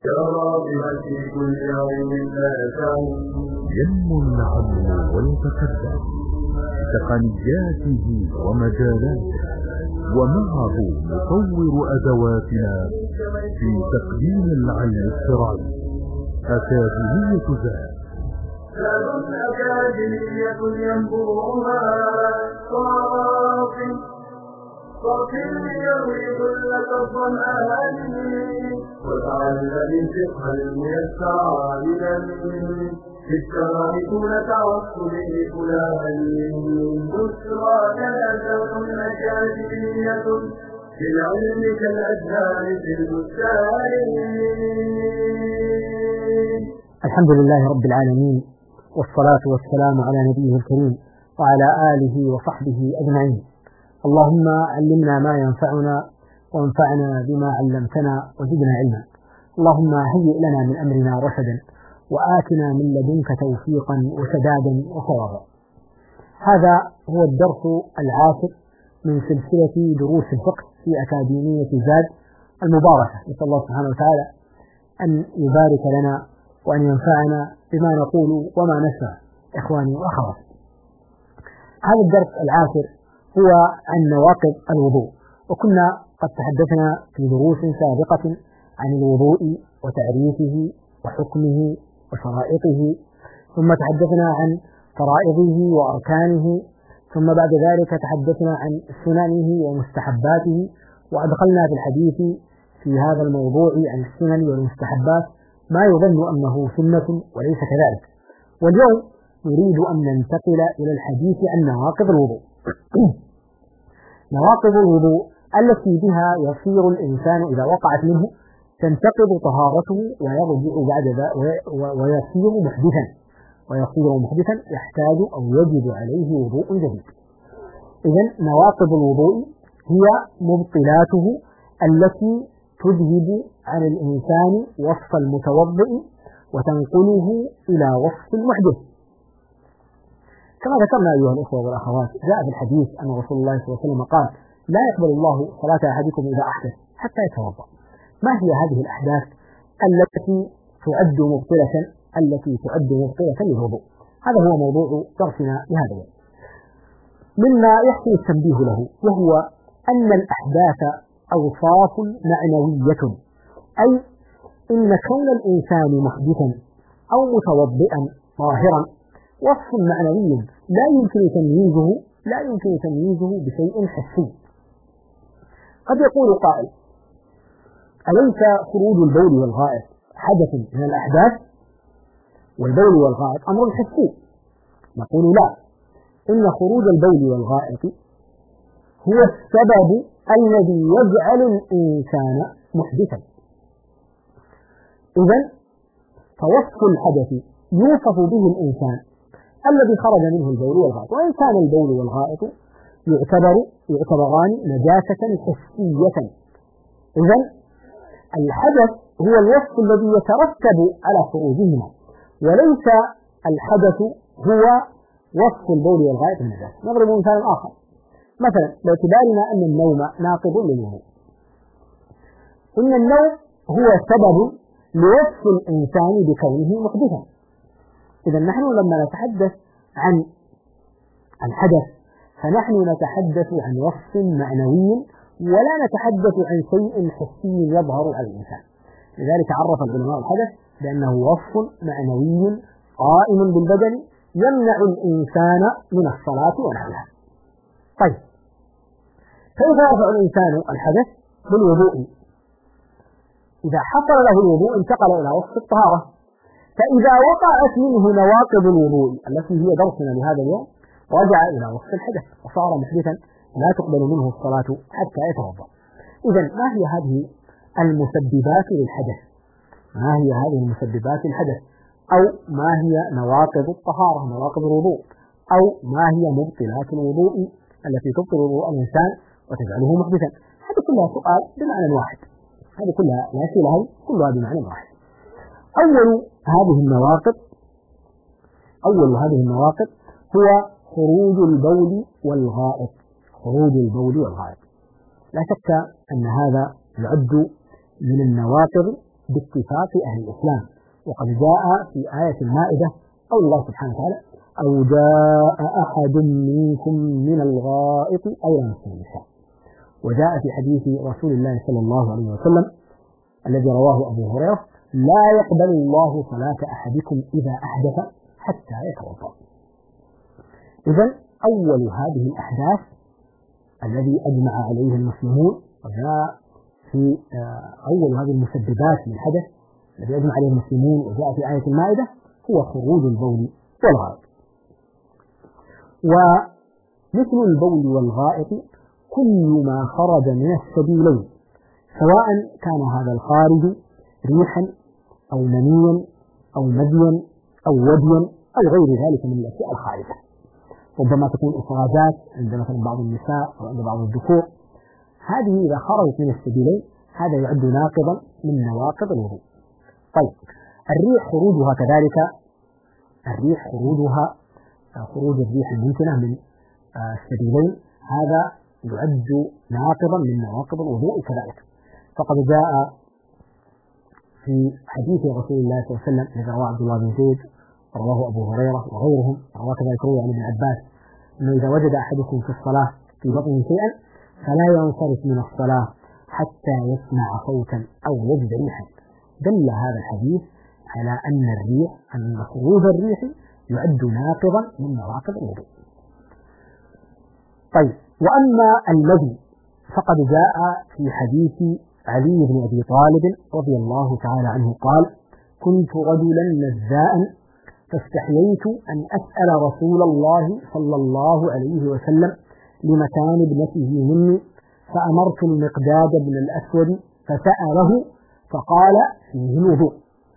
ينمو العلم ويتقدم بتقنياته ومجالاته، ومعه نطور أدواتنا في تقديم العلم الشرعي. أكاديمية ذات أكاديمية ينبوها صافي ليروي ظلة الظمآن، وتعلم الفقه الميسر لدم في الشرائع تعصب لفلان. بشرى كنزة أكاديمية في العلم كالأزهار في البستان. الحمد لله رب العالمين، والصلاة والسلام على نبيه الكريم وعلى آله وصحبه أجمعين. اللهم علمنا ما ينفعنا وانفعنا بما علمتنا وزدنا علما. اللهم هيئ لنا من أمرنا رشدا، وآتنا من لدنك توفيقا وسدادا وصوابا. هذا هو الدرس العاشر من سلسلة دروس الفقه في أكاديمية زاد المباركة. نسأل الله سبحانه وتعالى أن يبارك لنا وأن ينفعنا بما نقول وما نسمع. إخواني وأخواتي، هذا الدرس العاشر هو عن نواقض الوضوء، وكنا قد تحدثنا في دروس سابقة عن الوضوء وتعريفه وحكمه وشرائطه، ثم تحدثنا عن فرائضه وأركانه، ثم بعد ذلك تحدثنا عن سننه ومستحباته، وأدخلنا في الحديث في هذا الموضوع عن السنن والمستحبات ما يظن أنه سنة وليس كذلك. واليوم نريد أن ننتقل إلى الحديث عن نواقض الوضوء. نواقض الوضوء التي بها يصير الإنسان إذا وقعت منه تنتقض طهارته ويرجع بعد ذلك ويصير محدثا يحتاج أو يجب عليه وضوء جديد. إذن نواقض الوضوء هي مبطلاته التي تذهب عن الإنسان وصف المتوضئ وتنقله إلى وصف المحدث. كما ذكرنا أيها الإخوة والأخوات، جاء في الحديث أن رسول الله صلى الله عليه وسلم قال: لا يقبل الله صلاة أحدكم إذا أحدث حتى يتوضأ. ما هي هذه الأحداث التي تعد مبطلة للوضوء؟ هذا هو موضوع درسنا لهذا اليوم. مما يحسن التنبيه له وهو أن الأحداث أوصاف معنوية، أي إن كون الإنسان محدثا أو متوضئا طاهرا وصف معنوي لا يمكن تمييزه بشيء حسي. قد يقول قائل: أليس خروج البول والغائط حدث من الأحداث؟ والبول والغائط أمر حسي. نقول لا، إن خروج البول والغائط هو السبب الذي يجعل الإنسان محدثا. إذن فوصف الحدث يوصف به الإنسان الذي خرج منه البول والغائط، وإن كان البول والغائط يعتبران نجاسة حسية. إذن الحدث هو الوصف الذي يترتب على خروجهما، وليس الحدث هو وصف البول والغائط النجاسة. نضرب مثال آخر، مثلا باعتبارنا أن النوم ناقض للوضوء، إن النوم هو سبب لوصف الإنسان بكونه محدثا. إذا نحن لما نتحدث عن الحدث فنحن نتحدث عن وصف معنوي ولا نتحدث عن شيء حسي يظهر على الإنسان. لذلك عرف العلماء الحدث بأنه وصف معنوي قائم بالبدن يمنع الإنسان من الصلاة ونحوها. طيب، كيف يرفع الإنسان الحدث؟ بالوضوء. إذا حصل له الوضوء انتقل إلى وصف الطهارة. فإذا وقعت منه نواقض الوضوء التي هي درسنا لهذا اليوم رجع إلى وصف الحدث وصار محدثا لا تقبل منه الصلاة حتى يتوضأ. إذا ما هي هذه المسببات للحدث؟ ما هي هذه المسببات للحدث؟ أو ما هي نواقض الطهارة، نواقض الوضوء، أو ما هي مبطلات الوضوء التي تبطل وضوء الإنسان وتجعله محدثا؟ هذه كلها سؤال بمعنى واحد، هذه كلها الأسئلة كلها بمعنى واحد. أول هذه النواقض هو خروج البول والغائط. لا شك أن هذا يعد من النواقض باتفاق أهل الإسلام. وقد جاء في آية المائدة قول الله سبحانه وتعالى: أو جاء أحد منكم من الغائط أو لامستم النساء. وجاء في حديث رسول الله صلى الله عليه وسلم الذي رواه أبو هريرة: لا يقبل الله صلاة أحدكم إذا أحدث حتى يتوضأ. إذن أول هذه الأحداث الذي أجمع عليه المسلمون، وجاء في أول هذه المسببات للحدث الذي أجمع عليه المسلمون وجاء في آية المائدة هو خروج البول والغائط. ومثل البول والغائط كل ما خرج من السبيلين، سواء كان هذا الخارج ريحا أو منيا أو مذيا أو وديا أو غير ذلك من الأشياء الخارجة. ربما تكون إخراجات عند مثلا بعض النساء أو عند بعض الذكور، هذه إذا خرجت من السبيلين هذا يعد ناقضا من نواقض الوضوء. طيب، الريح خروجها كذلك، الريح خروجها خروج الريح الممكنة من السبيلين هذا يعد ناقضا من نواقض الوضوء كذلك. فقد جاء في حديث رسول الله صلى الله عليه وسلم الذي رواه عبد الله بن زيد رواه أبو هريرة وغيرهم، رواه كذلك عن ابن عباس، أنه إذا وجد أحدكم في الصلاة في بطنه شيئا فلا ينصرف من الصلاة حتى يسمع صوتا أو يجد ريحا. دل هذا الحديث على أن الريح، أن خروج الريح يعد ناقضا من نواقض الوضوء. طيب، وأما المذي فقد جاء في حديث علي بن أبي طالب رضي الله تعالى عنه قال: كنت رجلا نزاء فاستحييت أن أسأل رسول الله صلى الله عليه وسلم لمكان ابنته مني، فأمرت المقداد بن الأسود فسأله فقال فيه الوضوء،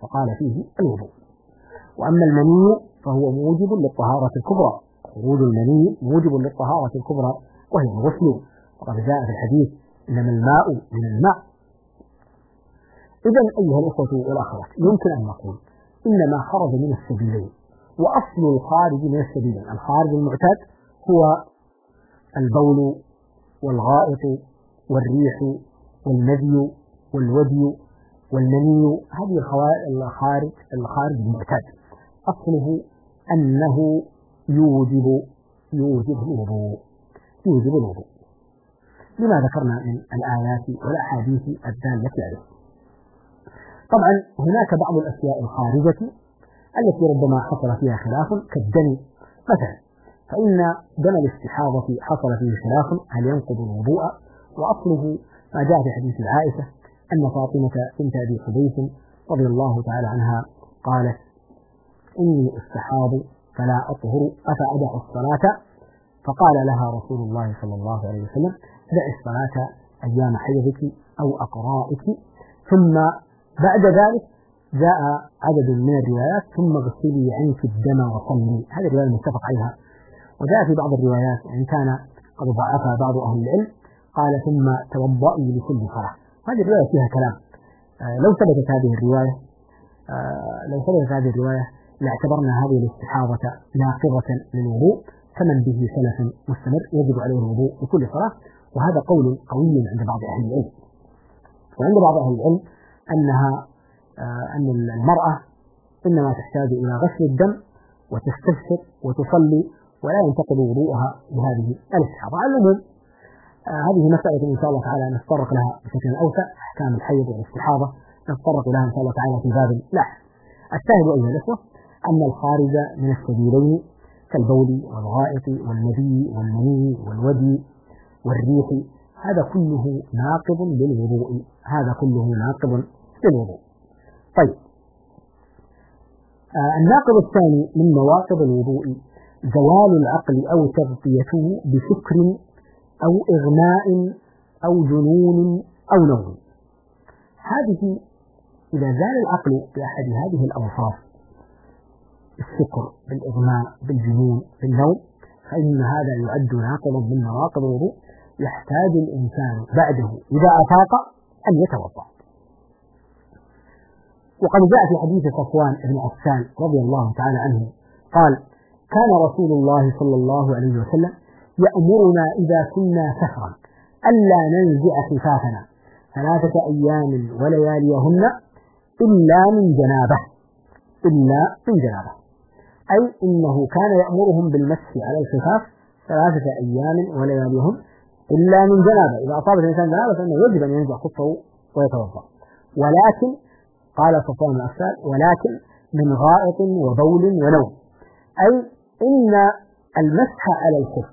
وأما المني فهو موجب للطهارة الكبرى، خروج المني موجب للطهارة الكبرى وهي الغسل، وقد جاء في الحديث: إنما الماء من الماء. إذن أيها الأخوة والأخوات، يمكن أن نقول إن ما خرج من السبيلين، وأصل الخارج من السبيلين، الخارج المعتاد هو البول والغائط والريح والمذي والودي والمني، هذه الخارج المعتاد أصله أنه يوجب الوضوء لما ذكرنا من الآيات والأحاديث الدالة عليه. طبعا هناك بعض الأشياء الخارجة التي ربما حصل فيها خلاف كالدم مثلا، فإن دم الاستحاضة حصل فيه خلاف هل ينقض الوضوء، وأصله ما جاء في حديث عائشة أن فاطمة بنت أبي حبيش رضي الله تعالى عنها قالت: إني استحاض فلا أطهر أفأدع الصلاة؟ فقال لها رسول الله صلى الله عليه وسلم: دع الصلاة أيام حيضك أو أقرائك. ثم بعد ذلك جاء عدد من الروايات: ثم اغسلي عنك الدم وصلي. هذه الرواية المتفق عليها. وجاء في بعض الروايات وإن كان قد ضعفها بعض أهل العلم قال: ثم توضئي لكل صلاة. هذه الرواية فيها كلام. لو ثبتت هذه الرواية لاعتبرنا هذه الاستحاضة ناقضة للوضوء كمن به سلف مستمر يجب عليه الوضوء لكل صلاة، وهذا قول قوي عند بعض أهل العلم. وعند بعض أهل العلم أن المرأة إنما تحتاج إلى غسل الدم وتستغسل وتصلي ولا ينتقض وضوءها بهذه الاستحاضة. على العموم هذه مسألة إن شاء الله تعالى نتطرق لها بشكل أوسع، أحكام الحيض والاستحاضة نتطرق لها إن شاء الله تعالى في باب لاحق. الشاهد أيها الأخوة أن الخارج من السبيلين كالبول والغائط والمذي والمني والودي والريح هذا كله ناقض للوضوء، طيب، الناقض الثاني من نواقض الوضوء زوال العقل أو تغطيته بسكر أو إغماء أو جنون أو نوم. هذه إذا زال العقل بأحد هذه الأوصاف، السكر بالإغماء بالجنون بالنوم، فإن هذا يعد ناقضا من نواقض الوضوء، يحتاج الإنسان بعده إذا أفاق أن يتوضأ. وقد جاء في حديث صفوان بن عفان رضي الله تعالى عنه قال: كان رسول الله صلى الله عليه وسلم يأمرنا إذا كنا سفرا ألا ننزع خفافنا 3 أيام ولياليهن إلا من جنابه، إلا من جنابه، أي إنه كان يأمرهم بالمسح على الخفاف 3 أيام ولياليهم إلا من جنابه. إذا أصابت الإنسان جنابه فإنه يجب أن ينزع خفه ويتوضأ. ولكن قال صفوان بن عفان ولكن من غائط وبول ونوم، أي إن المسح على الخف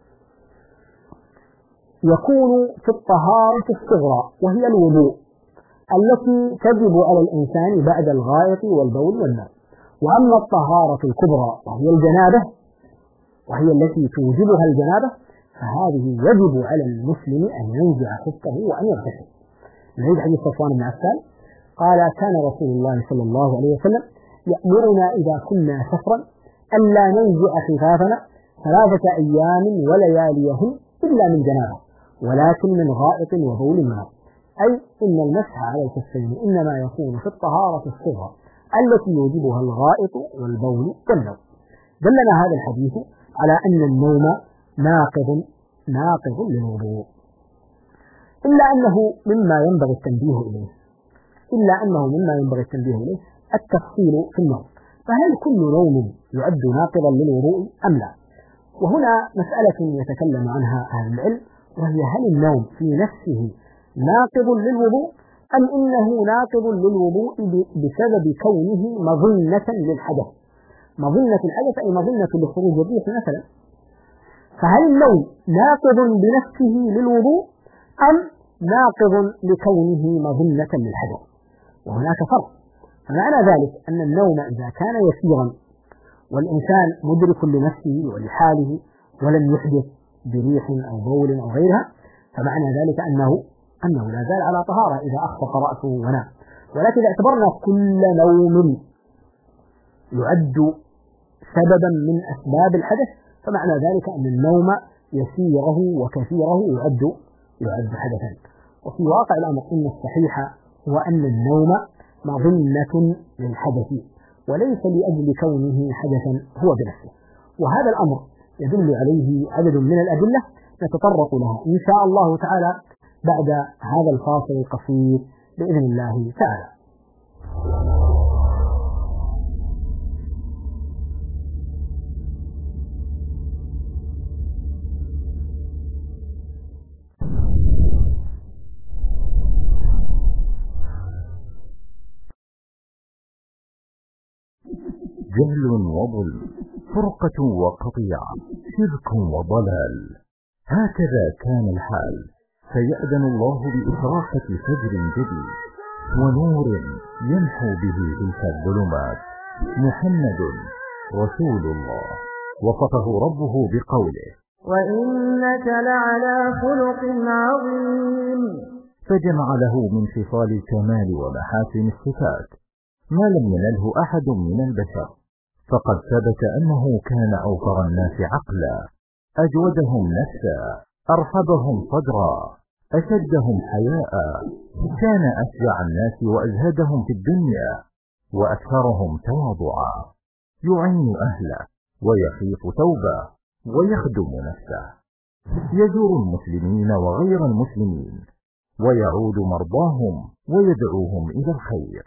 يكون في الطهارة الصغرى وهي الوضوء التي تجب على الإنسان بعد الغائط والبول والنوم. وأما الطهارة الكبرى وهي الجنابة وهي التي توجبها الجنابة فهذه يجب على المسلم أن ينزع خفه وأن يغتسل. نعيد حديث صفوان بن عفان قال كان رسول الله صلى الله عليه وسلم يأمرنا إذا كنا سفرا ألا ننزع خفافنا 3 أيام ولياليهم إلا من جنابه ولكن من غائط وبول ونوم، أي إن المسح على الخفين إنما يكون في الطهارة الصغرى التي يوجبها الغائط والبول والنوم. دلنا هذا الحديث على أن النوم ناقض للوضوء، إلا أنه مما ينبغي التنبيه إليه التفصيل في النوم، فهل كل نوم يعد ناقضا للوضوء أم لا؟ وهنا مسألة يتكلم عنها أهل العلم، وهي هل النوم في نفسه ناقض للوضوء أم إنه ناقض للوضوء بسبب كونه مظنة للحدث؟ مظنة الحدث أي مظنة لخروج الريح مثلا، فهل النوم ناقض بنفسه للوضوء أم ناقض لكونه مظنة للحدث؟ وهناك فرق. فمعنى ذلك أن النوم إذا كان يسيرا والإنسان مدرك لنفسه ولحاله ولم يحدث بريح أو بول أو غيرها فمعنى ذلك أنه لا زال على طهارة إذا أخفق رأسه ونام. ولكن إذا اعتبرنا كل نوم يعد سببا من أسباب الحدث فمعنى ذلك أن النوم يسيره وكثيره يعد حدثا. وفي واقع الأمر إن الصحيح هو أن النوم مظنة للحدث وليس لأجل كونه حدثا هو بنفسه، وهذا الأمر يدل عليه عدد من الأدلة نتطرق لها إن شاء الله تعالى بعد هذا الفاصل القصير بإذن الله تعالى. جهل وظلم، فرقة وقطيعة، شرك وضلال، هكذا كان الحال، فيأذن الله بإشراقة فجر جديد ونور يمحو به تلك الظلمات. محمد رسول الله وصفه ربه بقوله وإنك لعلى خلق عظيم، فجمع له من خصال الكمال ومحاسن الصفات ما لم ينله أحد من البشر، فقد ثبت أنه كان أوفر الناس عقلا، أجودهم نفسا، أرحبهم صدرا، أشدهم حياء، كان أشجع الناس وأزهدهم في الدنيا وأكثرهم تواضعا، يعين أهله ويخيط ثوبه ويخدم نفسه، يزور المسلمين وغير المسلمين ويعود مرضاهم ويدعوهم إلى الخير.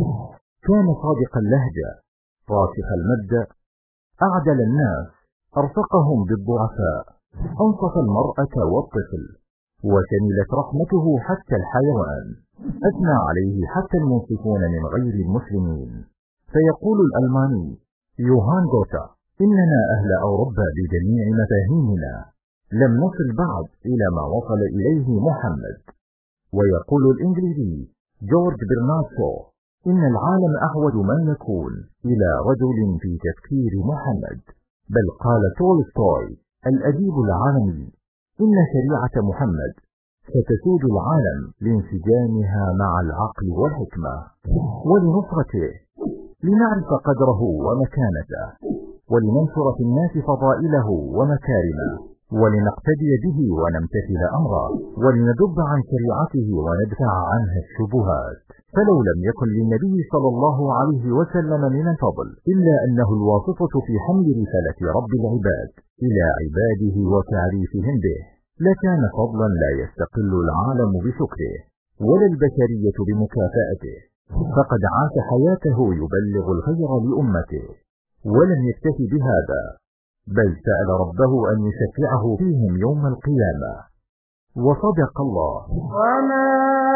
كان صادق اللهجة، راسخ المبدأ، أعدل الناس، أرفقهم بالضعفاء، أنصف المرأة والطفل، وشملت رحمته حتى الحيوان، أثنى عليه حتى المنصفون من غير المسلمين. فيقول الألماني يوهان غوتا إننا أهل أوروبا بجميع مفاهيمنا لم نصل بعد إلى ما وصل إليه محمد. ويقول الإنجليزي جورج برنارد شو إن العالم أحوج ما يكون إلى رجل في تفكير محمد. بل قال تولستوي الأديب العالمي إن شريعة محمد ستسود العالم لانسجامها مع العقل والحكمة. ولنصرته لنعرف قدره ومكانته، ولننشر في الناس فضائله ومكارمه، ولنقتدي به ونمتثل أمره، ولندب عن شريعته وندفع عنها الشبهات. فلو لم يكن للنبي صلى الله عليه وسلم من الفضل إلا أنه الواسطة في حمل رسالة رب العباد إلى عباده وتعريفهم به، لكان فضلا لا يستقل العالم بشكره ولا البشرية بمكافأته، فقد عاش حياته يبلغ الخير لأمته، ولم يكتف بهذا، بل سأل ربه أن يشفعه فيهم يوم القيامة. وصدق الله: وما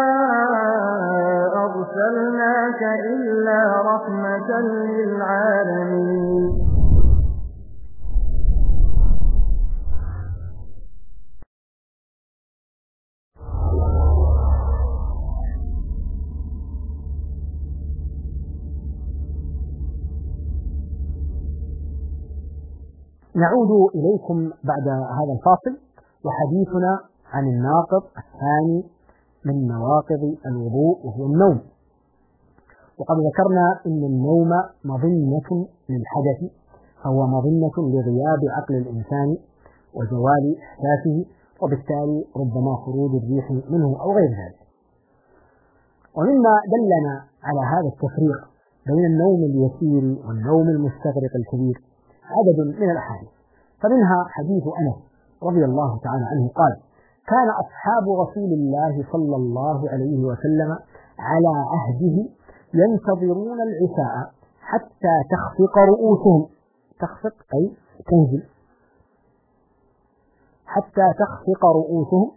أرسلناك إلا رحمة للعالمين. نعود إليكم بعد هذا الفاصل وحديثنا عن الناقض الثاني من نواقض الوضوء وهو النوم. وقد ذكرنا أن النوم مظنة للحدث، فهو مظنة لغياب عقل الإنسان وزوال إحساسه، وبالتالي ربما خروج الريح منه أو غير ذلك. ومما دلنا على هذا التفريق بين النوم اليسير والنوم المستغرق الكبير عدد من الأحاديث، فمنها حديث أنس رضي الله تعالى عنه قال: كان أصحاب رسول الله صلى الله عليه وسلم على عهده ينتظرون العشاء حتى تخفق رؤوسهم، تخفق أي تنزل، حتى تخفق رؤوسهم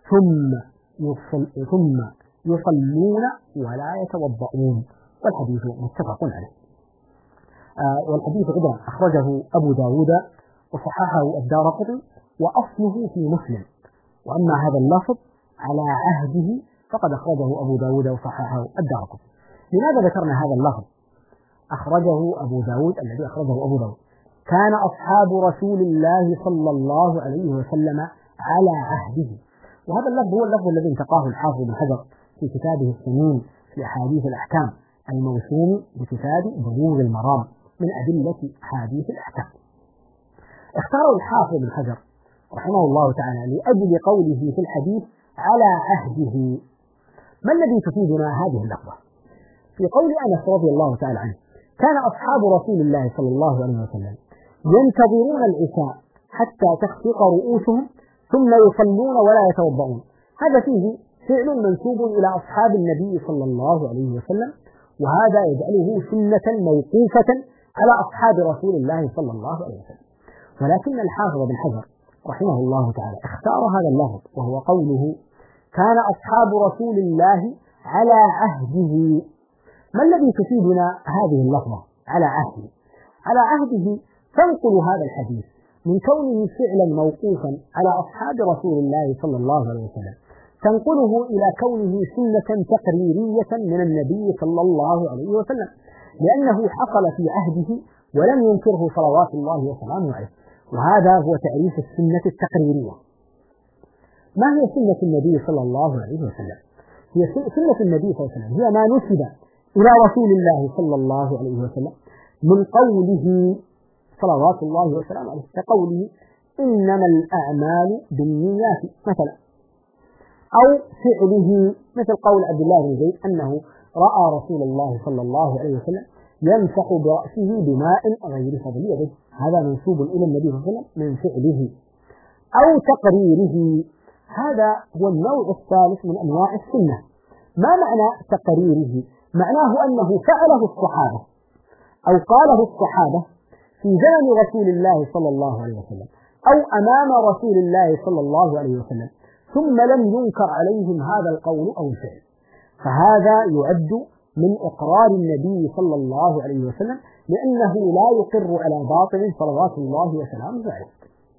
ثم يصلون ولا يتوضؤون، والحديث متفق عليه. والحديث أيضا أخرجه أبو داود وصححه الدارقطني وأصله في مسلم، وأما هذا اللفظ على عهده فقد أخرجه أبو داود وصححه الدارقطني. لماذا ذكرنا هذا اللفظ؟ أخرجه أبو داود، الذي أخرجه أبو داود: كان أصحاب رسول الله صلى الله عليه وسلم على عهده. وهذا اللفظ هو اللفظ الذي انتقاه الحافظ بن حجر في كتابه الثمين في أحاديث الأحكام الموسوم بكتاب بلوغ المرام من أدلة أحاديث الأحكام. اختاره الحافظ بن حجر رحمه الله تعالى لأجل قوله في الحديث على عهده. ما الذي تفيدنا هذه اللفظة؟ في قول أنس رضي الله تعالى عنه: كان أصحاب رسول الله صلى الله عليه وسلم ينتظرون العشاء حتى تخفق رؤوسهم ثم يصلون ولا يتوضؤون. هذا فيه فعل منسوب إلى أصحاب النبي صلى الله عليه وسلم، وهذا يجعله سنة موقوفة على أصحاب رسول الله صلى الله عليه وسلم. ولكن الحافظ بن حجر رحمه الله تعالى اختار هذا اللفظ، وهو قوله كان أصحاب رسول الله على عهده. ما الذي تفيدنا هذه اللفظة على عهده؟ على عهده تنقل هذا الحديث من كونه فعلا موقوفا على أصحاب رسول الله صلى الله عليه وسلم، تنقله إلى كونه سنة تقريرية من النبي صلى الله عليه وسلم، لأنه حصل في عهده ولم ينكره صلوات الله وسلامه عليه. وهذا هو تعريف السنة التقريرية. ما هي سنة النبي صلى الله عليه وسلم؟ هي سنة النبي صلى الله عليه وسلم هي ما نسب إلى رسول الله صلى الله عليه وسلم من قوله صلوات الله وسلامه عليه، كقوله إنما الأعمال بالنيات مثلا، أو فعله مثل قول عبد الله بن زيد أنه رأى رسول الله صلى الله عليه وسلم يمسح برأسه بماء غير فضل يده، هذا منسوب إلى النبي صلى الله عليه وسلم من فعله. أو تقريره، هذا هو النوع الثالث من أنواع السنة. ما معنى تقريره؟ معناه أنه فعله الصحابة أو قاله الصحابة في زمن رسول الله صلى الله عليه وسلم أو أمام رسول الله صلى الله عليه وسلم، ثم لم ينكر عليهم هذا القول أو الفعل، فهذا يعد من إقرار النبي صلى الله عليه وسلم، لأنه لا يقر على باطل صلوات الله وسلامه عليه.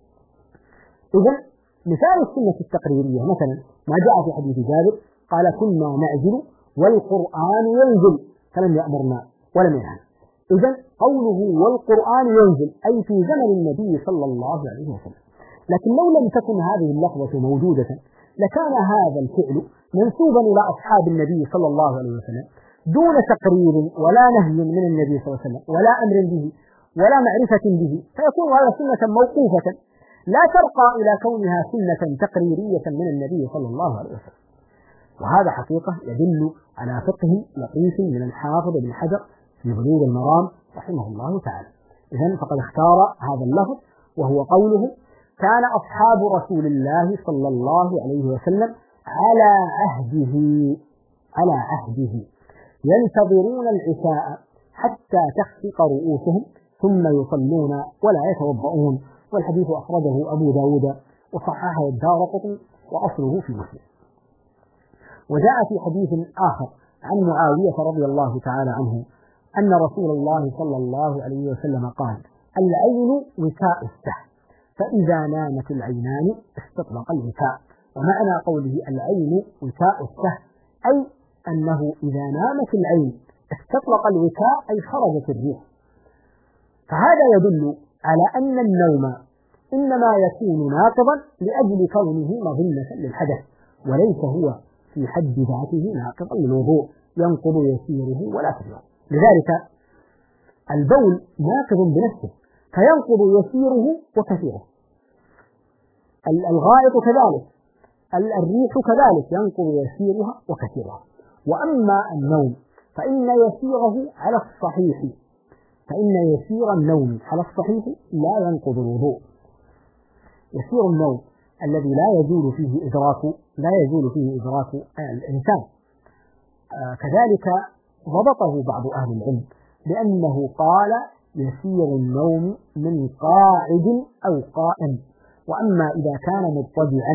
إذا مثال السنة التقريرية مثلا ما جاء في حديث جابر قال كنا نعجل والقرآن ينزل فلم يأمرنا ولم ينهى. إذا قوله والقرآن ينزل أي في زمن النبي صلى الله عليه وسلم. لكن لو لم تكن هذه اللفظة موجودة لكان هذا الفعل منسوبا إلى أصحاب النبي صلى الله عليه وسلم دون تقرير ولا نهي من النبي صلى الله عليه وسلم ولا أمر به ولا معرفة به، فيكون هذا سنة موقوفة لا ترقى إلى كونها سنة تقريرية من النبي صلى الله عليه وسلم. وهذا حقيقة يدل على فقه لطيف من الحافظ بن حجر في بلوغ المرام رحمه الله تعالى. إذن فقد اختار هذا اللفظ وهو قوله كان أصحاب رسول الله صلى الله عليه وسلم على عهده. ينتظرون العشاء حتى تخفق رؤوسهم ثم يصلون ولا يتوضؤون. والحديث أخرجه أبو داود وصححه الدارقطني وأصله في مسلم. وجاء في حديث آخر عن معاوية رضي الله تعالى عنه أن رسول الله صلى الله عليه وسلم قال: العين وكاء السهم، فإذا نامت العينان استطلق الوكاء. ومعنى قوله العين وكاء السهم أي أنه إذا نامت العين استطلق الوكاء أي خرجت الريح. فهذا يدل على أن النوم إنما يكون ناقضا لأجل كونه مظنة للحدث، وليس هو في حد ذاته ناقضا للوضوء ينقض يسيره ولا كثيره. لذلك البول ناقض بنفسه فينقض يسيره وكثيره، الغائط كذلك، الريح كذلك ينقض يسيرها وكثيرها. وأما النوم فإن يسير النوم على الصحيح لا ينقض الوضوء. يسير النوم الذي لا يزول فيه إدراك الإنسان. كذلك ضبطه بعض أهل العلم بأنه قال يسير النوم من قاعد أو قائم، وأما إذا كان مضطجعا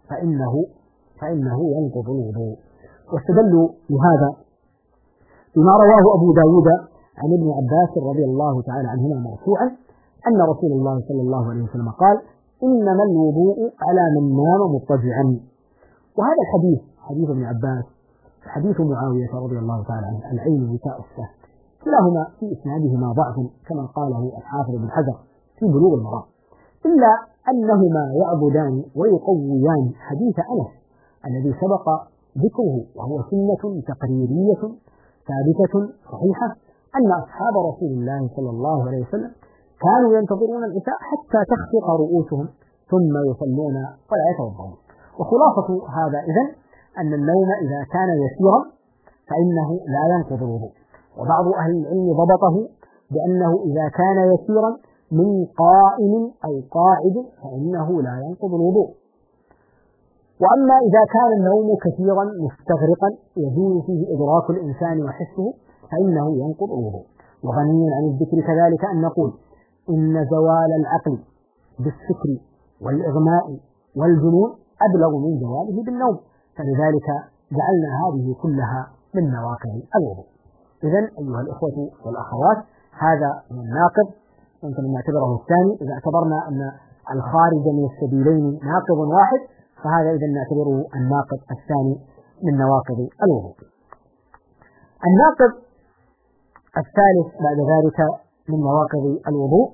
فإنه ينقض الوضوء. واستدلوا لهذا بما رواه أبو داود عن ابن عباس رضي الله تعالى عنهما مرفوعا أن رسول الله صلى الله عليه وسلم قال: إنما الوضوء على من نام مضطجعا. وهذا الحديث حديث ابن عباس حديث معاوية رضي الله تعالى عنه العين وكاء السهم كلاهما في إسنادهما ضعف كما قاله الحافظ بن حجر في بلوغ المرام، إلا أنهما يعبدان ويقويان حديث أنس الذي سبق ذكره، وهو سنة تقريرية ثابتة صحيحة أن أصحاب رسول الله صلى الله عليه وسلم كانوا ينتظرون العشاء حتى تخفق رؤوسهم ثم يصلون ولا يتوضؤون. وخلاصة هذا إذن أن النوم إذا كان يسيرا فإنه لا ينقض الوضوء. وبعض أهل العلم ضبطه بأنه إذا كان يسيرا من قائم أو قاعد فإنه لا ينقض الوضوء. وأما إذا كان النوم كثيرا مستغرقا يزول فيه إدراك الإنسان وحسه فإنه ينقض الوضوء. وغنيا عن الذكر كذلك أن نقول إن زوال العقل بالسكر والإغماء والجنون أبلغ من زواله بالنوم، فلذلك جعلنا هذه كلها من نواقض الوضوء. إذن أيها الإخوة والأخوات هذا من الناقض يمكن أن نعتبره الثاني. إذا اعتبرنا أن الخارج من السبيلين ناقض واحد فهذا إذا نعتبره الناقض الثاني من نواقض الوضوء. الناقض الثالث بعد ذلك من نواقض الوضوء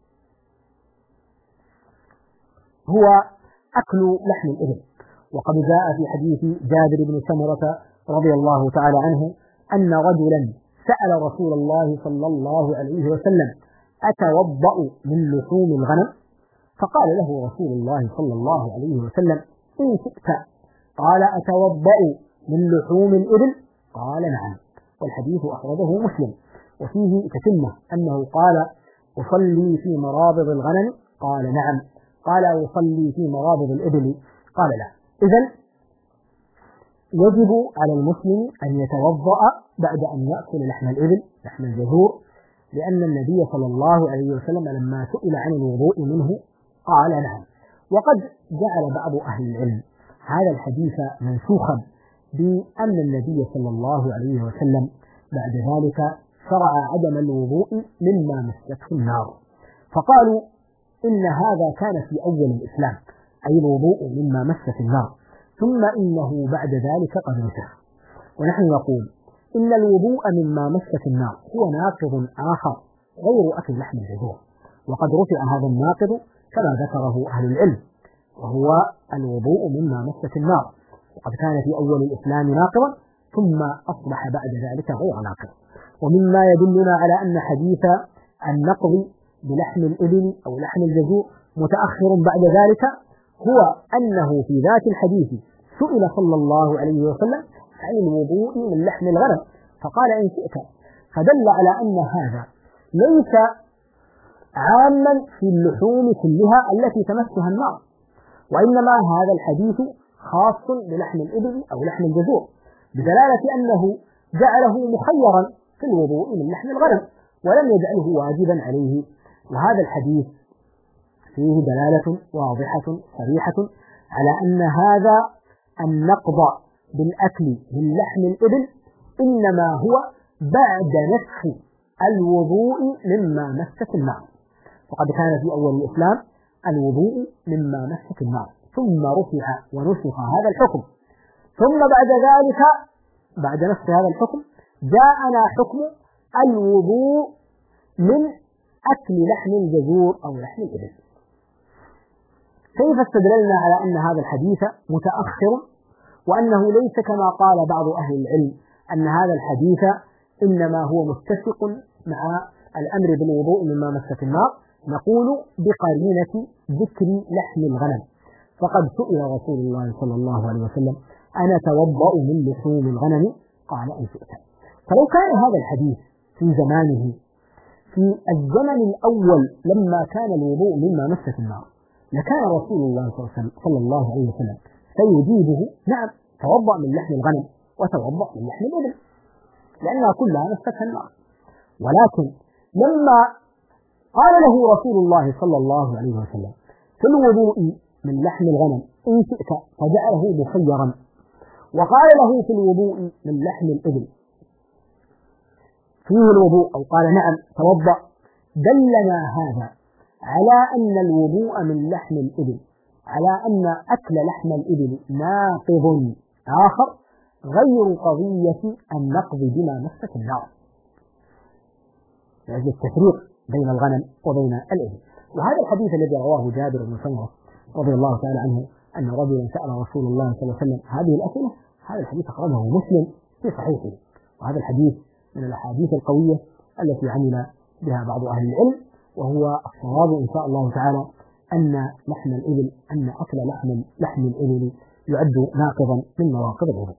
هو أكل لحم الإبل. وقد جاء في حديث جابر بن سمرة رضي الله تعالى عنه أن رجلا سأل رسول الله صلى الله عليه وسلم: أتوضأ من لحوم الغنم؟ فقال له رسول الله صلى الله عليه وسلم: إن شئت. قال: أتوضأ من لحوم الإبل؟ قال: نعم. والحديث أخرجه مسلم. وفيه تتمة أنه قال: أصلي في مرابض الغنم؟ قال: نعم. قال: أصلي في مرابض الإبل؟ قال: لا. إذن يجب على المسلم أن يتوضأ بعد أن يأكل لحم الإبل لحم الجزور، لأن النبي صلى الله عليه وسلم لما سئل عن الوضوء منه قال: نعم. وقد جعل بعض أهل العلم هذا الحديث منسوخا بأن النبي صلى الله عليه وسلم بعد ذلك شرع عدم الوضوء مما مسته النار، فقالوا إن هذا كان في أول الإسلام أي الوضوء مما مست النار، ثم إنه بعد ذلك قد نسخ. ونحن نقول إن الوضوء مما مست النار هو ناقض آخر غير أكل لحم الجزور، وقد رفع هذا الناقض كما ذكره أهل العلم، وهو الوضوء مما مست النار، وقد كان في أول الإسلام ناقضا ثم أصبح بعد ذلك غير ناقض. ومما يدلنا على أن حديث النقض بلحم الإبل أو لحم الجزور متأخر بعد ذلك هو أنه في ذات الحديث سئل صلى الله عليه وسلم عن الوضوء من لحم الغنم فقال: إن شئت. فدل على أن هذا ليس عاما في اللحوم كلها التي تمسها النار، وإنما هذا الحديث خاص بلحم الإبل أو لحم الجزور، بدلالة أنه جعله مخيرا في الوضوء من لحم الغنم ولم يجعله واجبا عليه. وهذا الحديث فيه دلالة واضحة صريحة على أن هذا النقض بالأكل من لحم الإبل إنما هو بعد نسخ الوضوء مما مست النار، وقد كان في أول الإسلام الوضوء مما مست النار، ثم رفع ونسخ هذا الحكم، ثم بعد ذلك بعد نسخ هذا الحكم جاءنا حكم الوضوء من أكل لحم الجزور أو لحم الإبل. كيف استدللنا على أن هذا الحديث متأخر وأنه ليس كما قال بعض أهل العلم أن هذا الحديث إنما هو متفق مع الأمر بالوضوء مما مست النار؟ نقول بقرينة ذكر لحم الغنم، فقد سئل رسول الله صلى الله عليه وسلم أنا توضأ من لحوم الغنم؟ قال إن شئت. فلو كان هذا الحديث في زمانه في الزمن الأول لما كان الوضوء مما مست النار لكان رسول الله صلى الله عليه وسلم سيجيبه نعم توضأ من لحم الغنم وتوضأ من لحم الإبل لأنها كلها مستها النار. ولكن لما قال له رسول الله صلى الله عليه وسلم في الوضوء من لحم الغنم إن شئت فجعله مخيرا، وقال له في الوضوء من لحم الإبل فيه الوضوء أو قال نعم توضأ، دلنا هذا على أن الوضوء من لحم الإبل على أن أكل لحم الإبل ناقض آخر غير قضية النقض بما مست النار، لأجل التفريق بين الغنم وبين الإبل. وهذا الحديث الذي رواه جابر بن سمرة رضي الله تعالى عنه أن رجلا سأل رسول الله صلى الله عليه وسلم هذه الأسئلة، هذا الحديث أخرجه مسلم في صحيحه، وهذا الحديث من الأحاديث القوية التي عمل بها بعض أهل العلم، وهو الصواب إن شاء الله تعالى أن لحم الإبل أن أكل لحم الإبل يعد ناقضا من نواقض الوضوء.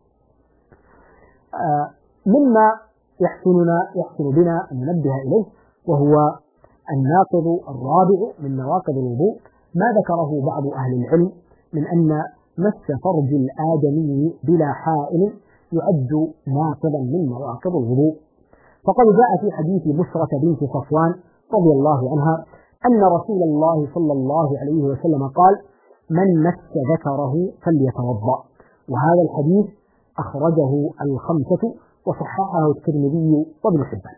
مما يحسن بنا أن ننبه إليه وهو الناقض الرابع من نواقض الوضوء ما ذكره بعض أهل العلم من أن مس فرج الآدمي بلا حائل يعد ناقضا من نواقض الوضوء. فقد جاء في حديث بشرة بنت صفوان رضي الله عنها أن رسول الله صلى الله عليه وسلم قال من مس ذكره فليتوضأ، وهذا الحديث أخرجه الخمسة وصححه الترمذي وابن حبان.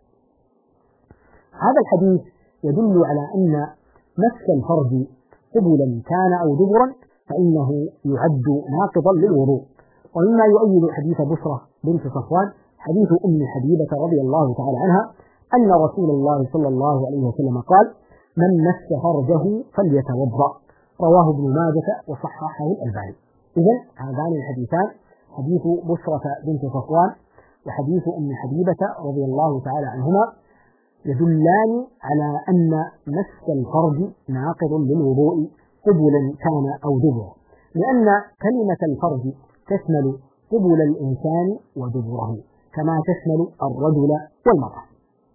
هذا الحديث يدل على أن مس الفرج قبلا كان أو دبرا فإنه يعد ناقضا للوضوء. ومما يؤيد حديث بشرة بنت صفوان حديث أم حبيبة رضي الله تعالى عنها أن رسول الله صلى الله عليه وسلم قال من مس فرجه فليتوضأ، رواه ابن ماجه وصححه الألباني. إذن هذان الحديثان حديث بشرة بنت صفوان وحديث أم حبيبة رضي الله تعالى عنهما يدلان على أن مس الفرج ناقض للوضوء قبلا كان أو دبرا، لأن كلمة الفرج تشمل قبل الإنسان ودبره كما تشمل الرجل والمرأة.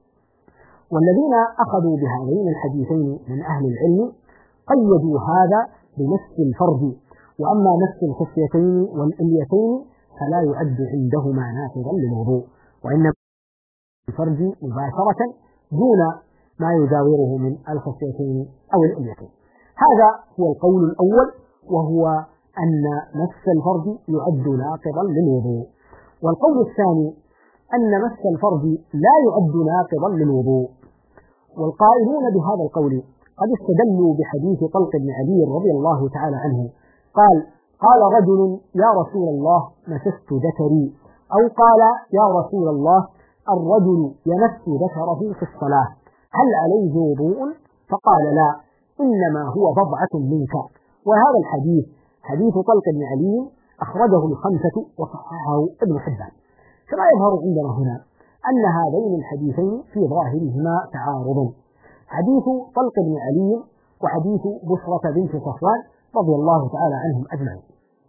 والذين أخذوا بهذين الحديثين من أهل العلم قيدوا هذا بمس الفرج، وأما مس الخصيتين والإليتين فلا يعد عندهما ناقضا للوضوء، وإنما الفرج مباشرة دون ما يجاوره من الخصيتين أو الإليتين. هذا هو القول الأول، وهو أن مس الفرج يعد ناقضا للوضوء. والقول الثاني أن مس الفرج لا يعد ناقضا للوضوء، والقائلون بهذا القول قد استدلوا بحديث طلق بن علي رضي الله تعالى عنه قال رجل يا رسول الله مسست ذكري، أو قال يا رسول الله الرجل يمس ذكره في الصلاة هل عليه وضوء؟ فقال لا، إنما هو بضعة منك. وهذا الحديث حديث طلق بن علي أخرجه الخمسة وصححه ابن حبان. كما يظهر عندنا هنا أن هذين الحديثين في ظاهرهما تعارض، حديث طلق بن علي وحديث بشرة بنت صفوان رضي الله تعالى عنهم أجمعين.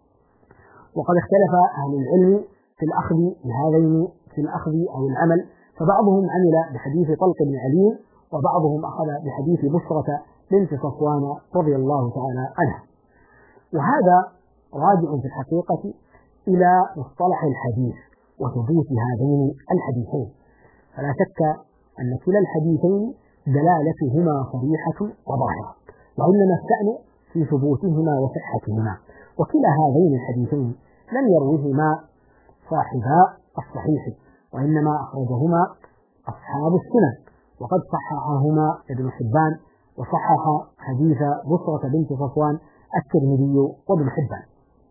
وقد اختلف أهل العلم في الأخذ بهذين في الأخذ أو العمل، فبعضهم عمل بحديث طلق بن علي وبعضهم أخذ بحديث بشرة بنت صفوان رضي الله تعالى عنها. وهذا راجع في الحقيقة إلى مصطلح الحديث، وثبوت هذين الحديثين. فلا شك أن كلا الحديثين دلالتهما صريحة وظاهرة، وإنما الشأن في ثبوتهما وصحتهما. وكلا هذين الحديثين لم يروهما صاحبا الصحيح، وإنما أخرجهما أصحاب السنن، وقد صححهما ابن حبان، وصحح حديث بصرة بنت صفوان الترمذي وابن حبان.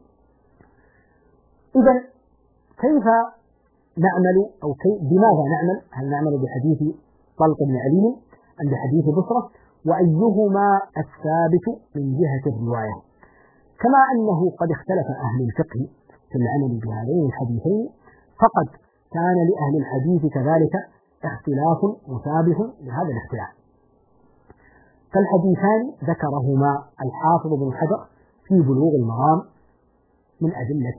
إذا كيف نعمل أو بماذا نعمل؟ هل نعمل بحديث طلق بن علي أم بحديث بصرة؟ وأيهما الثابت من جهة الرواية؟ كما أنه قد اختلف أهل الفقه في العمل بهذين الحديثين، فقد كان لأهل الحديث كذلك اختلاف مشابه لهذا الاختلاف. فالحديثان ذكرهما الحافظ بن حجر في بلوغ المرام من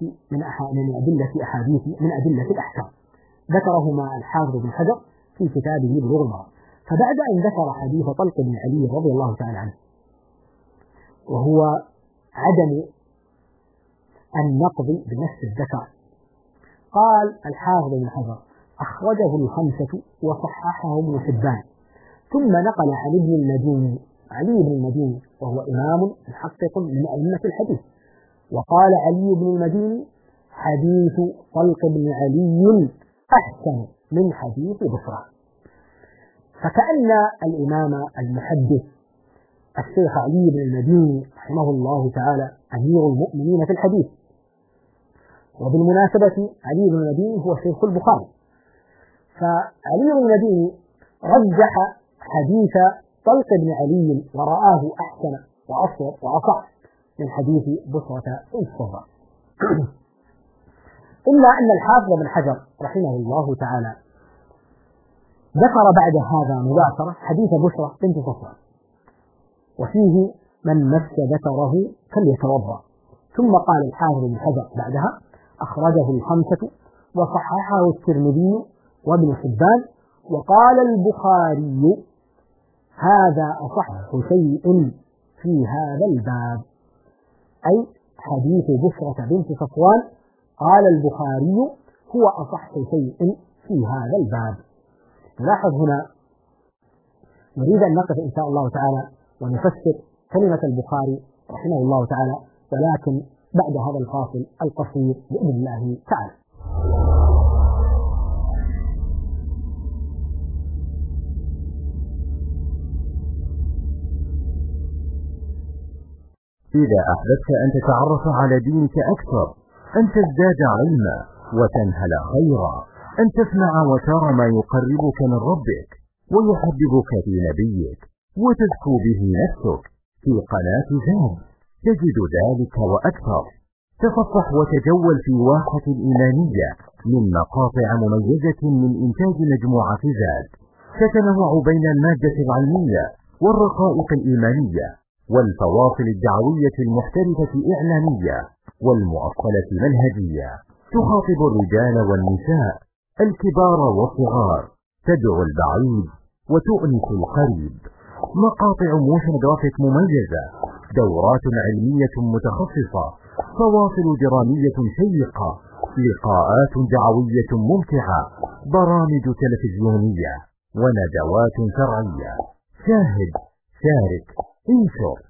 أدلة الأحكام، ذكرهما الحافظ بن حجر في كتابه بلوغ المرام. فبعد أن ذكر حديث طلق بن علي رضي الله تعالى عنه، وهو عدم النقض بنفس الذكر، قال الحافظ بن حجر أخرجه الخمسة وصححه ابن حبان، ثم نقل عن ابن المديني علي بن المديني وهو إمام محقق من أئمة الحديث، وقال علي بن المديني حديث طلق بن علي أحسن من حديث بصرة. فكأن الإمام المحدث الشيخ علي بن المديني رحمه الله تعالى أمير المؤمنين في الحديث، وبالمناسبة علي بن المديني هو شيخ البخاري، فعلي بن المديني رجح حديث طلق بن علي ورآه أحسن وأصوب وأصح من حديث بصرة الصغرى. إلا أن الحافظ بن حجر رحمه الله تعالى ذكر بعد هذا مباشرة حديث بصرة بنت صفوان، وفيه من مس ذكره فليتوضأ، ثم قال الحافظ بن حجر بعدها أخرجه الخمسة وصححه الترمذي وابن حبان، وقال البخاري هذا أصح شيء في هذا الباب، أي حديث بصرة بنت صفوان قال البخاري هو أصح شيء في هذا الباب. نلاحظ هنا نريد أن نقف إن شاء الله تعالى ونفسر كلمة البخاري رحمه الله تعالى، ولكن بعد هذا الفاصل القصير بإذن الله تعالى. إذا أحببت أن تتعرف على دينك أكثر، أن تزداد علما وتنهل خيرا، أن تسمع وترى ما يقربك من ربك ويحببك في نبيك وتزكو به نفسك، في قناة زاد تجد ذلك وأكثر. تصفح وتجول في واحة الإيمانية من مقاطع مميزة من إنتاج مجموعة زاد، تتنوع بين المادة العلمية والرقائق الإيمانية والفواصل الدعوية المحترفة إعلامية والمؤصلة منهجية، تخاطب الرجال والنساء، الكبار والصغار، تدعو البعيد وتؤنس القريب. مقاطع موشن جرافيك مميزة، دورات علمية متخصصة، فواصل درامية شيقة، لقاءات دعوية ممتعة، برامج تلفزيونية وندوات شرعية. شاهد، شارك، انشر.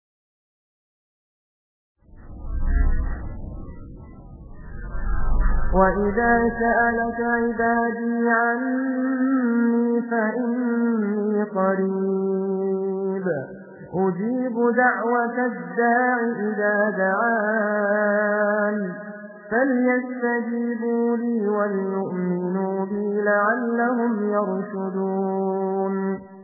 وإذا سألك عبادي عني فإني قريب أجيب دعوة الداع إذا دعان فليستجيبوا لي وليؤمنوا بي لعلهم يرشدون.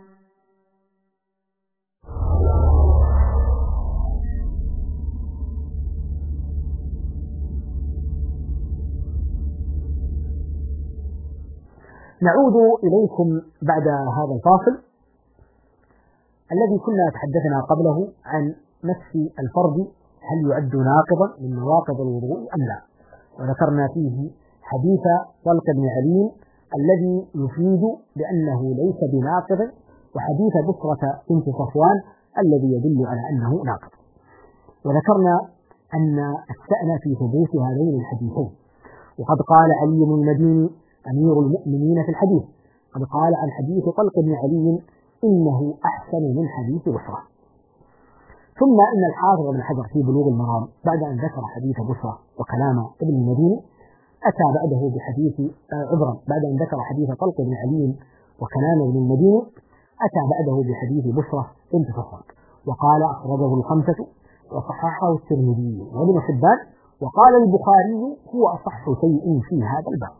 نعود إليكم بعد هذا الفاصل الذي كنا تحدثنا قبله عن مس الفرد هل يعد ناقضا من نواقض الوضوء أم لا، وذكرنا فيه حديث طلق بن علي الذي يفيد بأنه ليس بناقض، وحديث بصرة بنت صفوان الذي يدل على أنه ناقض. وذكرنا أن الشأن في ثبوت هذين الحديثين، وقد قال علي بن المديني أمير المؤمنين في الحديث، قد قال عن حديث طلق بن علي إنه أحسن من حديث بصرة. ثم إن الحافظ بن حجر في بلوغ المرام بعد أن ذكر حديث بصرة وكلام ابن المديني أتى بعده بحديث بعد أن ذكر حديث طلق بن علي وكلام ابن المديني أتى بعده بحديث بصرة بنت صفوان وقال أخرجه الخمسة وصححه الترمذي وابن حبان، وقال البخاري هو أصح شيء في هذا الباب.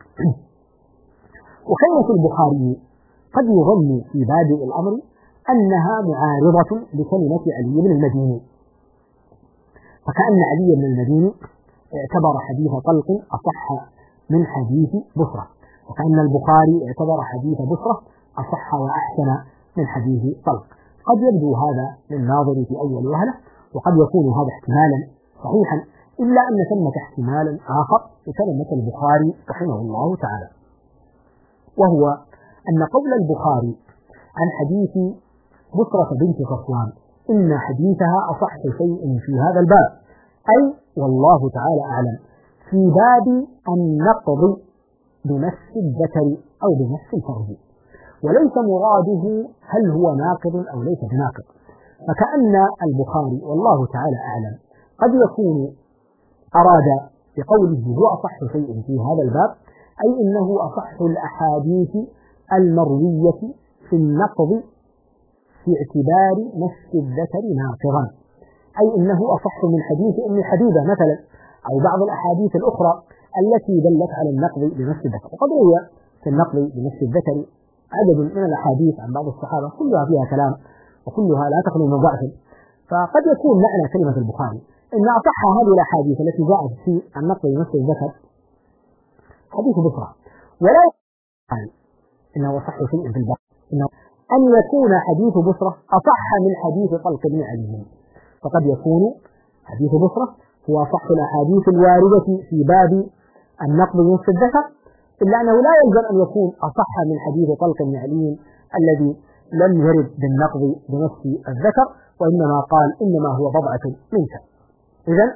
وكلمة البخاري قد يظن في بادئ الأمر أنها معارضة لكلمة علي بن المديني، فكأن علي بن المديني اعتبر حديث طلق أصح من حديث بصرة، وكأن البخاري اعتبر حديث بصرة أصح وأحسن من حديث طلق. قد يبدو هذا للناظر في أول وهلة، وقد يكون هذا احتمالا صحيحا، إلا أن ثمة احتمالا آخر لكلمة البخاري رحمه الله تعالى، وهو أن قول البخاري عن حديث بصرة بنت صفوان إن حديثها أصح شيء في هذا الباب، أي والله تعالى أعلم في باب النقض بنفس الذكر أو بنفس الفرج، وليس مراده هل هو ناقض أو ليس بناقض. فكأن البخاري والله تعالى أعلم قد يكون أراد بقوله هو أصح شيء في هذا الباب أي إنه أصح الأحاديث المروية في النقض في اعتبار نفس الذكر ناقضا، أي إنه أصح من حديث أم حبيبة مثلا أو بعض الأحاديث الأخرى التي دلت على النقض بنفس الذكر. وقد روي في النقض بنفس الذكر عدد من الأحاديث عن بعض الصحابة كلها فيها كلام وكلها لا تخلو من ضعف، فقد يكون معنى كلمة البخاري إن أصح هذه الأحاديث التي جاءت في النقض بنفس الذكر حديث بصرة، ولا إنه أصح شيء في الباب إنه أن يكون حديث بصرة أصح من حديث طلق بن علي، فقد يكون حديث بصرة هو أصح الأحاديث الواردة في باب النقض بنفس الذكر، إلا أنه لا يلزم أن يكون أصح من حديث طلق بن علي الذي لم يرد بالنقض بنفس الذكر، وإنما قال إنما هو بضعة منك. إذن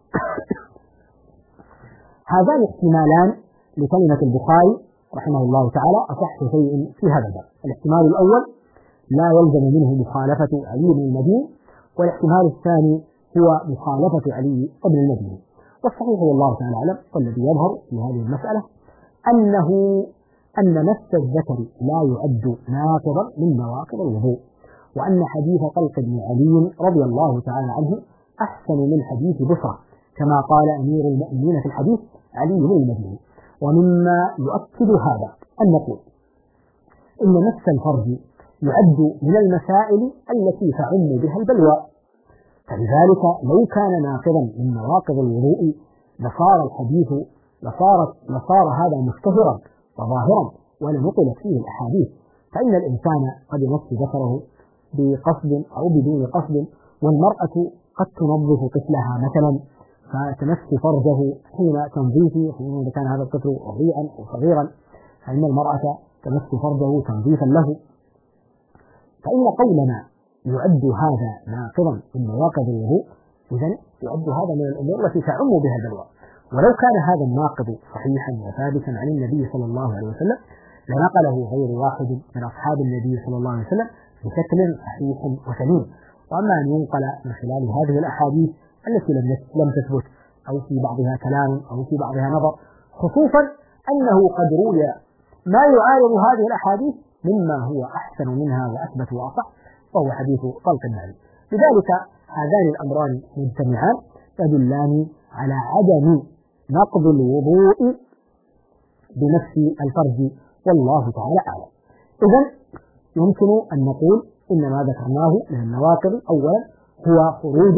هذان احتمالان لكلمة البخاري رحمه الله تعالى أصح شيء في هذا الباب. الاحتمال الأول لا يلزم منه مخالفة علي بن المديني، والاحتمال الثاني هو مخالفة علي بن المديني. والصحيح والله تعالى أعلم والذي يظهر في هذه المسألة أن نفس الذكر لا يعد ناقضا من نواقض الوضوء، وأن حديث طلق بن علي رضي الله تعالى عنه أحسن من حديث بصرة كما قال أمير المؤمنين في الحديث علي بن المديني. ومما يؤكد هذا أن نقول إن نفس الفرج يعد من المسائل التي تعم بها البلوى، فلذلك لو كان ناقضا من نواقض الوضوء لصار هذا مشتهرا وظاهرا ولنقلت فيه الأحاديث. فإن الإنسان قد يمس ذكره بقصد أو بدون قصد، والمرأة قد تنظف طفلها مثلا فتمس فرجه حين تنظيفه، حين كان هذا الطفل رضيعا أو صغيرا فإن المرأة تمس فرجه تنظيفا له. فإن قولنا يعد هذا ناقضا من نواقض الوضوء إذن يعد هذا من الأمور التي تعم بها البلوى. ولو كان هذا الناقض صحيحا وثابتا عن النبي صلى الله عليه وسلم لنقله غير واحد من أصحاب النبي صلى الله عليه وسلم بشكل صحيح وسليم. وأما أن ينقل من خلال هذه الأحاديث التي لم تثبت أو في بعضها كلام أو في بعضها نظر، خصوصا أنه قد روي ما يعارض هذه الأحاديث مما هو أحسن منها وأثبت وأصح، وهو حديث طلق بن علي. لذلك هذان الأمران مجتمعان يدلان على عدم نقض الوضوء بنفس الفرج والله تعالى أعلم. إذن يمكن أن نقول إن ما ذكرناه من النواقض أولا هو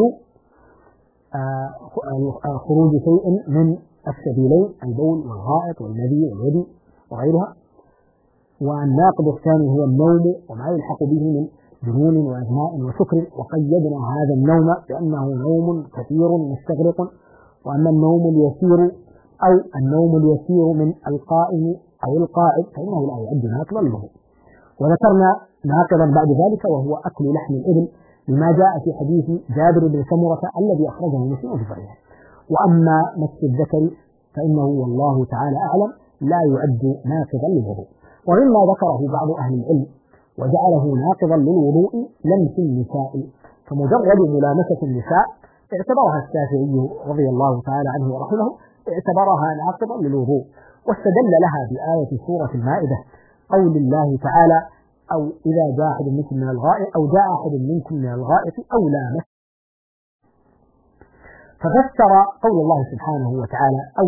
خروج شيء من السبيلين البول والغائط والمذي والودي وغيرها، والناقض الثاني هو النوم وما يلحق به من جنون وإغماء وسكر، وقيدنا هذا النوم بأنه نوم كثير مستغرق، وأما النوم اليسير من القائم أو القاعد فإنه لا يعد ناقضا له. وذكرنا ناقضا بعد ذلك وهو أكل لحم الإبل لما جاء في حديث جابر بن سمرة الذي أخرجه مسلم في صحيحه. وأما مس الذكر فإنه والله تعالى أعلم لا يعد ناقضا للوضوء. ومما ذكره بعض أهل العلم وجعله ناقضا للوضوء لمس النساء، فمجرد ملامسة النساء اعتبرها الشافعي رضي الله تعالى عنه ورحمه اعتبرها ناقضا للوضوء، واستدل لها بآية سورة المائدة قول الله تعالى: أو إذا جاء أحد منكم من الغائط أو جاء أحد منكم من الغائط أو لامس. ففسر قول الله سبحانه وتعالى أو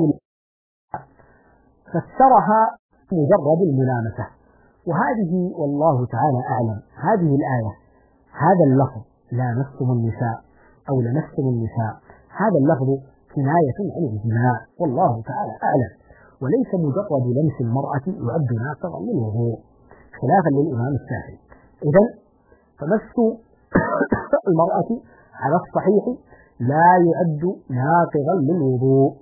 فسرها مجرد الملامسة. وهذه والله تعالى أعلم هذه الآية هذا اللفظ لامستم النساء أو لمستم النساء هذا اللفظ كناية عن الجماع والله تعالى أعلم، وليس مجرد لمس المرأة يعد ناقضا للوضوء خلافا للإمام الشافعي. إذن فمس المرأة على الصحيح لا يعد ناقضا للوضوء.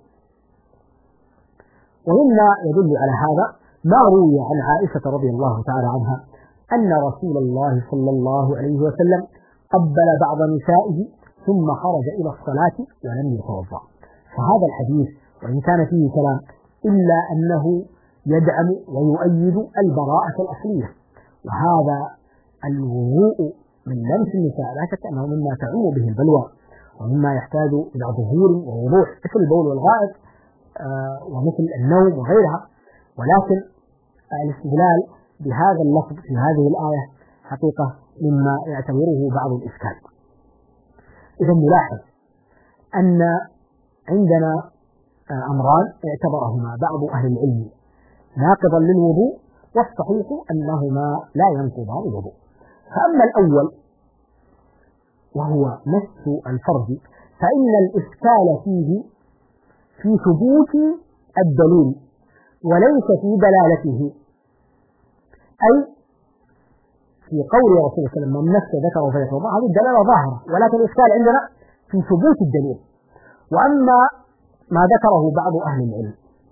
ومما يدل على هذا ما روي عن عائشة رضي الله تعالى عنها أن رسول الله صلى الله عليه وسلم قبل بعض نسائه ثم خرج إلى الصلاة ولم يتوضأ. فهذا الحديث وإن كان فيه كلام إلا أنه يدعم ويؤيد البراءة الأصلية، وهذا الوضوء من لمس النساء لا شك أنه مما تعم به البلوى ومما يحتاج إلى ظهور ووضوح مثل البول والغائط ومثل النوم وغيرها، ولكن الاستدلال بهذا اللفظ في هذه الآية حقيقة مما يعتبره بعض الإشكال. إذا نلاحظ أن عندنا أمران اعتبرهما بعض أهل العلم ناقضا للوضوء، والصحيح أنهما لا ينقضان الوضوء. فأما الأول وهو مس الفرج فإن الإشكال فيه في ثبوت الدليل وليس في دلالته، أي في قول رسول الله صلى الله عليه وسلم من مس ذكره فليتوضأ هذه الدلالة ظاهرة، ولكن الإشكال عندنا في ثبوت الدليل. وأما ما ذكره بعض أهل العلم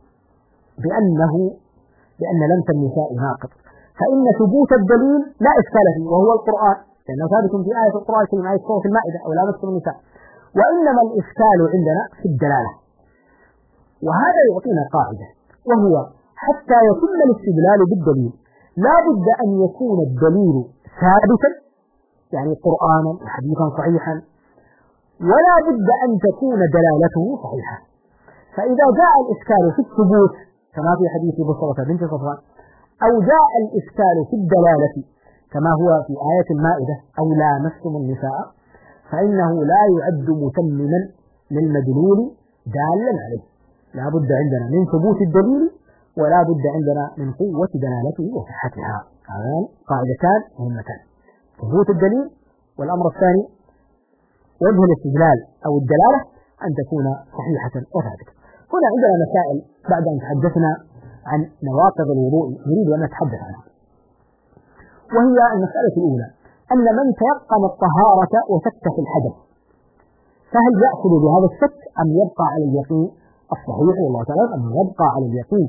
بأن لمس النساء ناقض فإن ثبوت الدليل لا إشكال فيه وهو القرآن، لأنه ثابت في آية القرآن كما آية سورة المائدة أو لامستم النساء، وإنما الإشكال عندنا في الدلالة. وهذا يعطينا قاعدة وهو حتى يتم الاستدلال بالدليل لا بد أن يكون الدليل ثابتا يعني قرآنا وحديثا صحيحا، ولا بد أن تكون دلالته صحيحة. فإذا جاء الإشكال في الثبوت كما في حديث بصرة بنت صفوان أو جاء الإشكال في الدلالة كما هو في آية المائدة أو لامستم النساء فإنه لا يعد متمما للمدلول دالا عليه. لا بد عندنا من ثبوت الدليل ولا بد عندنا من قوة دلالته وصحتها. هذان قاعدتان مهمتان: ثبوت الدليل، والأمر الثاني وجه الاستدلال أو الدلالة أن تكون صحيحة وثابتة. هنا عندنا مسائل بعد أن تحدثنا عن نواقض الوضوء نريد أن نتحدث عنها، وهي المسألة الأولى أن من تيقن الطهارة وشك في الحدث فهل يأخذ بهذا الشك أم يبقى على اليقين الصحيح؟ والله تعالى أن يبقى على اليقين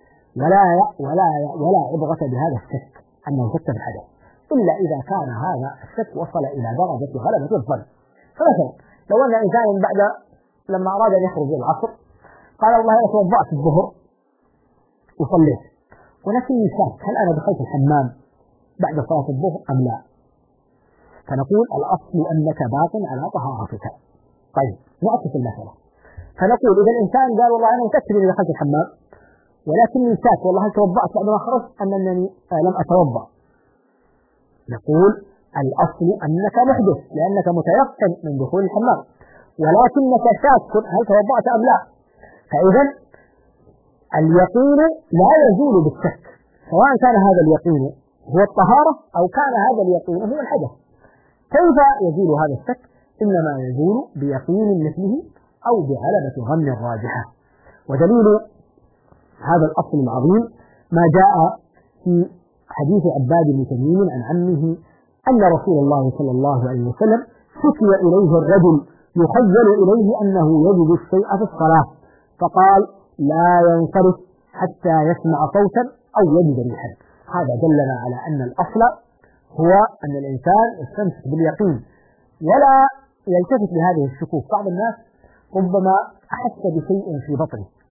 ولا عبرة بهذا الشك أنه شك في الحدث إلا إذا كان هذا الشك وصل إلى درجة غلبة الظن. فمثلا لو أن إنسان بعد لما أراد أن يخرج إلى العصر قال والله أنا توضأت الظهر وصليت ولكني شاك هل أنا دخلت الحمام بعد صلاة الظهر أم لا؟ فنقول الأصل أنك باق على طهارتك. طيب نعكس المسألة فنقول إذا الإنسان قال والله أنا متأكد أني دخلت الحمام ولكني شاك والله هل توضأت بعد ما خرجت أم أنني لم أتوضأ؟ نقول الأصل أنك محدث لأنك متيقن من دخول الحمام ولكنك شاك هل توضأت أم لا. فإذا اليقين لا يزول بالشك سواء كان هذا اليقين هو الطهارة أو كان هذا اليقين هو الحدث. كيف يزول هذا الشك؟ إنما يزول بيقين مثله أو بغلبة ظن راجحة. ودليل هذا الأصل العظيم ما جاء في حديث عباد بن تميم عن عمه أن رسول الله صلى الله عليه وسلم شكي إليه الرجل يخيل إليه أنه يجد الشيء في الصلاة فقال لا ينصرف حتى يسمع صوتا أو يجد ريحا. هذا دلنا على أن الأصل هو أن الإنسان يستمسك باليقين ولا يلتفت لهذه الشكوك. بعض الناس ربما أحس بشيء في بطنه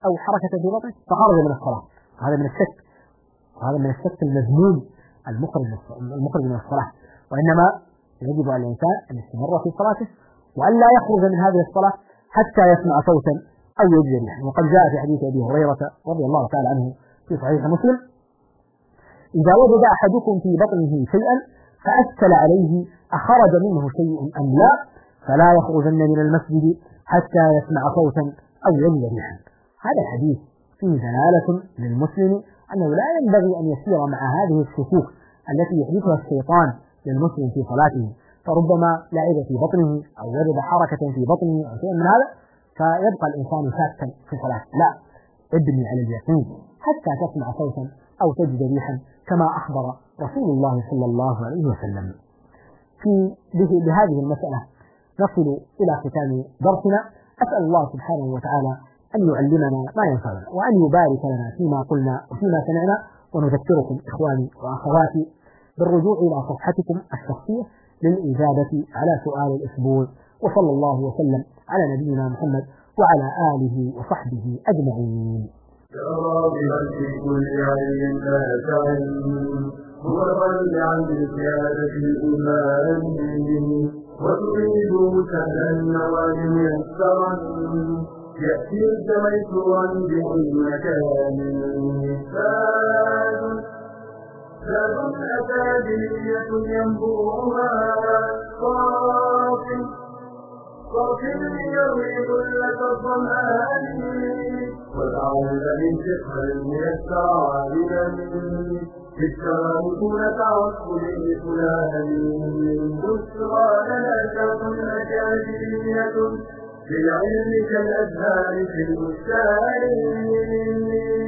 أو حركة في بطنه فخرج من الصلاة. هذا من الشك، وهذا من الشك المذموم المخرج من الصلاة. وإنما يجب على الإنسان أن يستمر في صلاته وأن لا يخرج من هذه الصلاة حتى يسمع صوتا أو يجد ريحا. وقد جاء في حديث أبي هريرة رضي الله تعالى عنه في صحيح مسلم: إذا وجد أحدكم في بطنه شيئا فأشكل عليه أخرج منه شيء أم لا فلا يخرجن من المسجد حتى يسمع صوتا أو يجد ريحا. هذا الحديث فيه دلالة للمسلم أنه لا ينبغي أن يسير مع هذه الشكوك التي يحدثها الشيطان للمسلم في صلاته، فربما لعب في بطنه أو وجد حركة في بطنه أو شيء من هذا فيبقى الإنسان شاكا في صلاته. لا، ابني على اليقين حتى تسمع صوتا أو تجد ريحا كما أخبر رسول الله صلى الله عليه وسلم. بهذه المسألة نصل إلى ختام درسنا. أسأل الله سبحانه وتعالى أن يعلمنا ما ينفعنا وأن يبارك لنا فيما قلنا وفيما سمعنا. ونذكركم إخواني وأخواتي بالرجوع إلى صفحتكم الشخصية للإجابة على سؤال الأسبوع. وصلى الله وسلم على نبينا محمد وعلى آله وصحبه أجمعين. كل علم لا تعلم هو الغني عن زيادة الإيمان وتريد سهلا النوال ميسرا يأتي ميسورا بأي مكان زاد أكاديمية ينبوها صافٍ يروي ظلة الظمآن وتعود للفقه الميسر عابدا بالتمامون تعصب لفلان بشرى لنا شوق أكاديمية بالعلم كالأزهار في البستان.